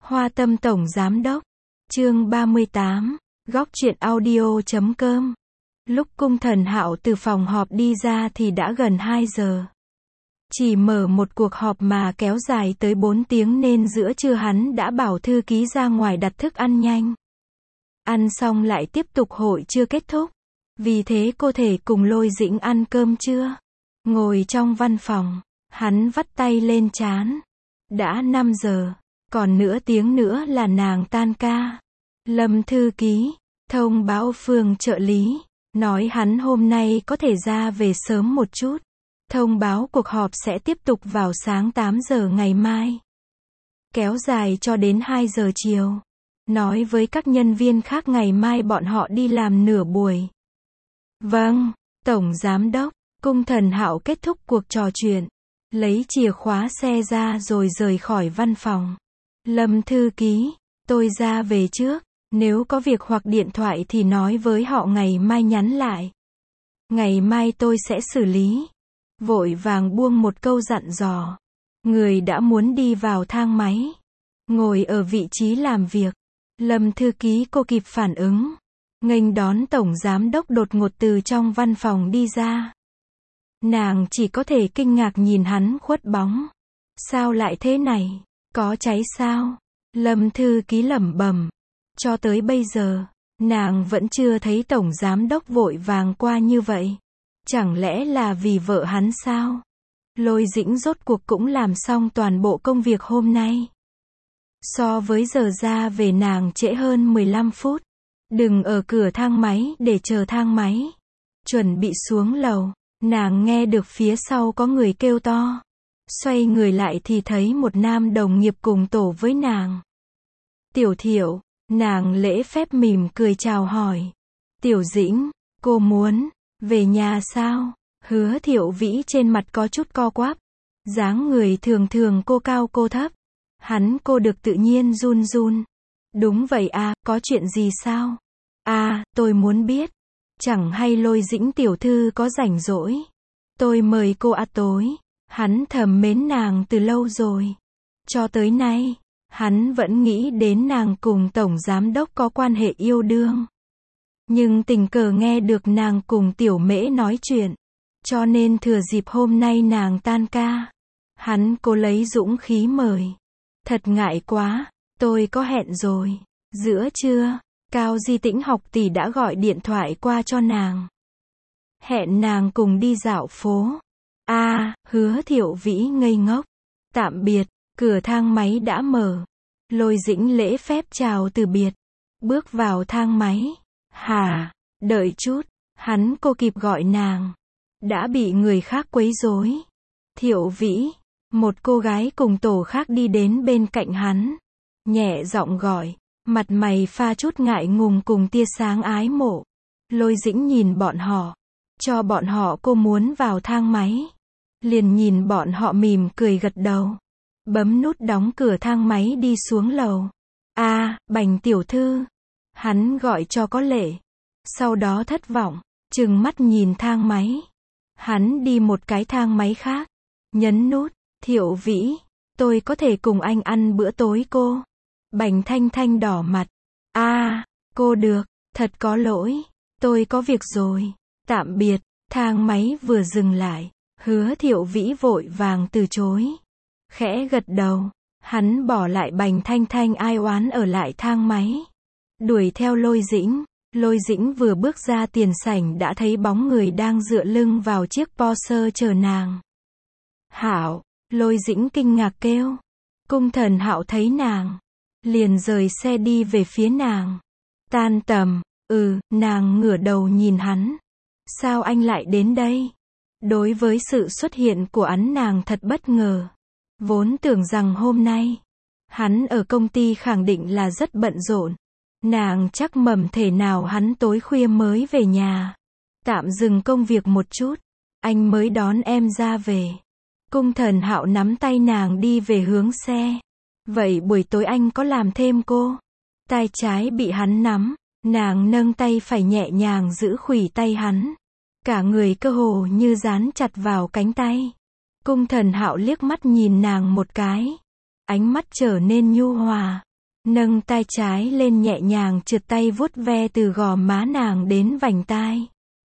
Hoa Tâm Tổng Giám Đốc. Chương 38. Góc truyện audio.com. Lúc Cung Thần Hạo từ phòng họp đi ra thì đã gần 2 giờ. Chỉ mở một cuộc họp mà kéo dài tới 4 tiếng nên giữa trưa hắn đã bảo thư ký ra ngoài đặt thức ăn nhanh. Ăn xong lại tiếp tục hội chưa kết thúc. Vì thế cô thể cùng Lôi Dĩnh ăn cơm trưa. Ngồi trong văn phòng, hắn vắt tay lên trán. Đã 5 giờ, còn nửa tiếng nữa là nàng tan ca. Lâm thư ký thông báo Phương trợ lý, nói hắn hôm nay có thể ra về sớm một chút. Thông báo cuộc họp sẽ tiếp tục vào sáng 8 giờ ngày mai. Kéo dài cho đến 2 giờ chiều. Nói với các nhân viên khác ngày mai bọn họ đi làm nửa buổi. Vâng, Tổng Giám Đốc. Cung Thần Hạo kết thúc cuộc trò chuyện. Lấy chìa khóa xe ra rồi rời khỏi văn phòng. Lâm thư ký, tôi ra về trước. Nếu có việc hoặc điện thoại thì nói với họ ngày mai nhắn lại. Ngày mai tôi sẽ xử lý. Vội vàng buông một câu dặn dò. Người đã muốn đi vào thang máy. Ngồi ở vị trí làm việc. Lâm thư ký cô kịp phản ứng. Nghênh đón Tổng Giám Đốc đột ngột từ trong văn phòng đi ra. Nàng chỉ có thể kinh ngạc nhìn hắn khuất bóng. Sao lại thế này? Có cháy sao? Lâm thư ký lẩm bẩm. Cho tới bây giờ, nàng vẫn chưa thấy Tổng Giám Đốc vội vàng qua như vậy. Chẳng lẽ là vì vợ hắn sao? Lôi Dĩnh rốt cuộc cũng làm xong toàn bộ công việc hôm nay. So với giờ ra về nàng trễ hơn 15 phút. Đừng ở cửa thang máy để chờ thang máy. Chuẩn bị xuống lầu, nàng nghe được phía sau có người kêu to. Xoay người lại thì thấy một nam đồng nghiệp cùng tổ với nàng. Tiểu Thiệu, nàng lễ phép mỉm cười chào hỏi. Tiểu Dĩnh, cô muốn về nhà sao? Hứa Thiệu Vĩ trên mặt có chút co quắp. Dáng người thường thường cô cao cô thấp. Hắn cô được tự nhiên run run. Đúng vậy à, có chuyện gì sao? À, tôi muốn biết. Chẳng hay Lôi Dĩnh tiểu thư có rảnh rỗi. Tôi mời cô ăn tối. Hắn thầm mến nàng từ lâu rồi. Cho tới nay, hắn vẫn nghĩ đến nàng cùng Tổng Giám Đốc có quan hệ yêu đương. Nhưng tình cờ nghe được nàng cùng Tiểu Mễ nói chuyện. Cho nên thừa dịp hôm nay nàng tan ca. Hắn cố lấy dũng khí mời. Thật ngại quá, tôi có hẹn rồi. Giữa trưa, Cao Di Tĩnh học tỷ đã gọi điện thoại qua cho nàng. Hẹn nàng cùng đi dạo phố. Hứa Thiệu Vĩ ngây ngốc. Tạm biệt, cửa thang máy đã mở. Lôi Dĩnh lễ phép chào từ biệt. Bước vào thang máy. Đợi chút, hắn cô kịp gọi nàng. Đã bị người khác quấy rối. Thiệu Vĩ, một cô gái cùng tổ khác đi đến bên cạnh hắn. Nhẹ giọng gọi, mặt mày pha chút ngại ngùng cùng tia sáng ái mộ. Lôi Dĩnh nhìn bọn họ. Cho bọn họ cô muốn vào thang máy. Liền nhìn bọn họ mỉm cười gật đầu. Bấm nút đóng cửa thang máy đi xuống lầu. Bành tiểu thư. Hắn gọi cho có lệ. Sau đó thất vọng, trừng mắt nhìn thang máy. Hắn đi một cái thang máy khác. Nhấn nút. Thiệu Vĩ, tôi có thể cùng anh ăn bữa tối cô. Bành Thanh Thanh đỏ mặt. Cô được, thật có lỗi. Tôi có việc rồi. Tạm biệt. Thang máy vừa dừng lại. Hứa Thiệu Vĩ vội vàng từ chối. Khẽ gật đầu. Hắn bỏ lại Bành Thanh Thanh ai oán ở lại thang máy. Đuổi theo Lôi Dĩnh. Lôi Dĩnh vừa bước ra tiền sảnh đã thấy bóng người đang dựa lưng vào chiếc Porsche chờ nàng. Hạo, Lôi Dĩnh kinh ngạc kêu. Cung Thần Hạo thấy nàng. Liền rời xe đi về phía nàng. Tan tầm, nàng ngửa đầu nhìn hắn. Sao anh lại đến đây? Đối với sự xuất hiện của hắn nàng thật bất ngờ. Vốn tưởng rằng hôm nay, hắn ở công ty khẳng định là rất bận rộn. Nàng chắc mẩm thể nào hắn tối khuya mới về nhà. Tạm dừng công việc một chút. Anh mới đón em ra về. Cung Thần Hạo nắm tay nàng đi về hướng xe. Vậy buổi tối anh có làm thêm cô? Tay trái bị hắn nắm. Nàng nâng tay phải nhẹ nhàng giữ khuỷu tay hắn. Cả người cơ hồ như dán chặt vào cánh tay. Cung Thần Hạo liếc mắt nhìn nàng một cái. Ánh mắt trở nên nhu hòa. nâng tay trái lên nhẹ nhàng trượt tay vuốt ve từ gò má nàng đến vành tai.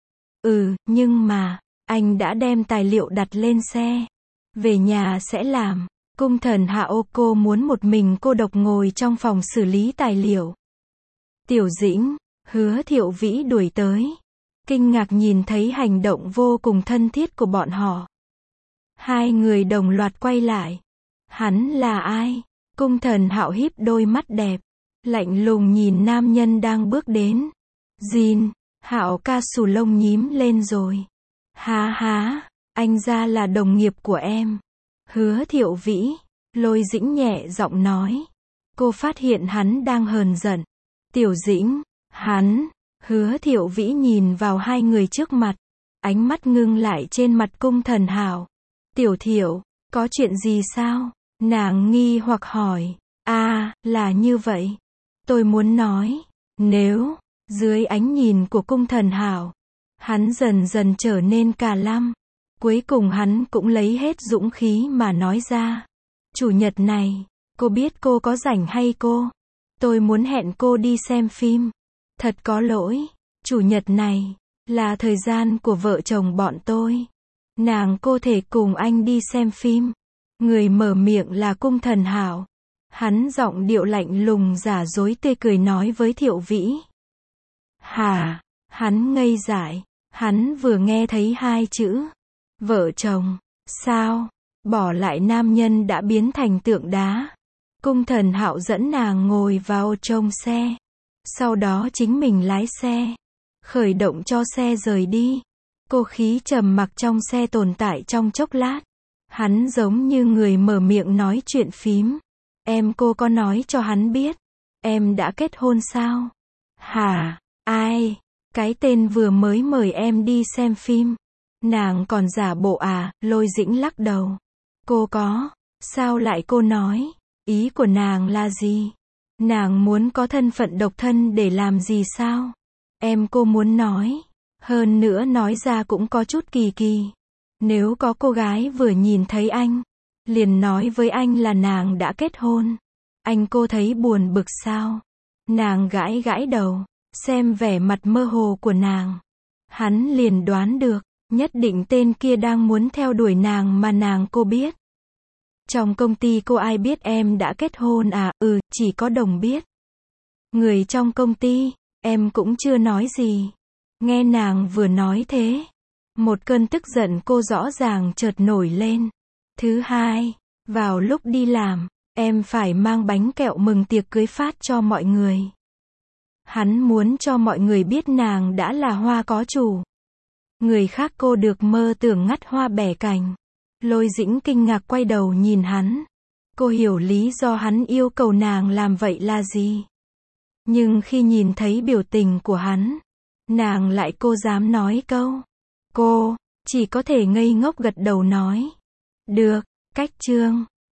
Nhưng mà, anh đã đem tài liệu đặt lên xe. Về nhà sẽ làm. Cung thần hạ ô cô muốn một mình cô độc ngồi trong phòng xử lý tài liệu. Tiểu Dĩnh, Hứa Thiệu Vĩ đuổi tới. Kinh ngạc nhìn thấy hành động vô cùng thân thiết của bọn họ. Hai người đồng loạt quay lại. Hắn là ai? Cung thần hạo híp đôi mắt đẹp, lạnh lùng nhìn nam nhân đang bước đến. Jin, Hạo ca xù lông nhím lên rồi. Há, anh ra là đồng nghiệp của em. Hứa Thiệu Vĩ, Lôi Dĩnh nhẹ giọng nói. Cô phát hiện hắn đang hờn giận. Tiểu Dĩnh, hắn. Hứa Thiệu Vĩ nhìn vào hai người trước mặt, ánh mắt ngưng lại trên mặt cung thần hạo. Tiểu Thiệu, có chuyện gì sao? Nàng nghi hoặc hỏi. Là như vậy. Tôi muốn nói, nếu, dưới ánh nhìn của cung thần hạo, hắn dần dần trở nên cà lăm. Cuối cùng hắn cũng lấy hết dũng khí mà nói ra. Chủ nhật này, cô biết cô có rảnh hay cô? Tôi muốn hẹn cô đi xem phim. Thật có lỗi, chủ nhật này, là thời gian của vợ chồng bọn tôi. Cô thể cùng anh đi xem phim. Người mở miệng là cung thần hạo. Hắn giọng điệu lạnh lùng giả dối tươi cười nói với Thiệu Vĩ. Hả? Hắn ngây dại. Hắn vừa nghe thấy hai chữ vợ chồng. Sao? Bỏ lại nam nhân đã biến thành tượng đá. Cung thần hạo dẫn nàng ngồi vào trong xe. Sau đó chính mình lái xe. Khởi động cho xe rời đi. Cô khí trầm mặc trong xe tồn tại trong chốc lát. Hắn giống như người mở miệng nói chuyện phím. Cô có nói cho hắn biết. Em đã kết hôn sao? Hả? Ai? Cái tên vừa mới mời em đi xem phim. Nàng còn giả bộ à? Lôi Dĩnh lắc đầu. Cô có. Sao lại cô nói? Ý của nàng là gì? Nàng muốn có thân phận độc thân để làm gì sao? Cô muốn nói. Hơn nữa nói ra cũng có chút kỳ kỳ. Nếu có cô gái vừa nhìn thấy anh, liền nói với anh là nàng đã kết hôn. Cô thấy buồn bực sao? Nàng gãi gãi đầu, xem vẻ mặt mơ hồ của nàng. Hắn liền đoán được, nhất định tên kia đang muốn theo đuổi nàng mà cô biết. Trong công ty cô ai biết em đã kết hôn à? Chỉ có đồng biết. Người trong công ty, em cũng chưa nói gì. Nghe nàng vừa nói thế, một cơn tức giận cô rõ ràng chợt nổi lên. Thứ hai, vào lúc đi làm, em phải mang bánh kẹo mừng tiệc cưới phát cho mọi người. Hắn muốn cho mọi người biết nàng đã là hoa có chủ. Người khác cô được mơ tưởng ngắt hoa bẻ cành. Lôi Dĩnh kinh ngạc quay đầu nhìn hắn. Cô hiểu lý do hắn yêu cầu nàng làm vậy là gì. Nhưng khi nhìn thấy biểu tình của hắn, nàng lại cô dám nói câu. Cô chỉ có thể ngây ngốc gật đầu nói. Được, cách chương.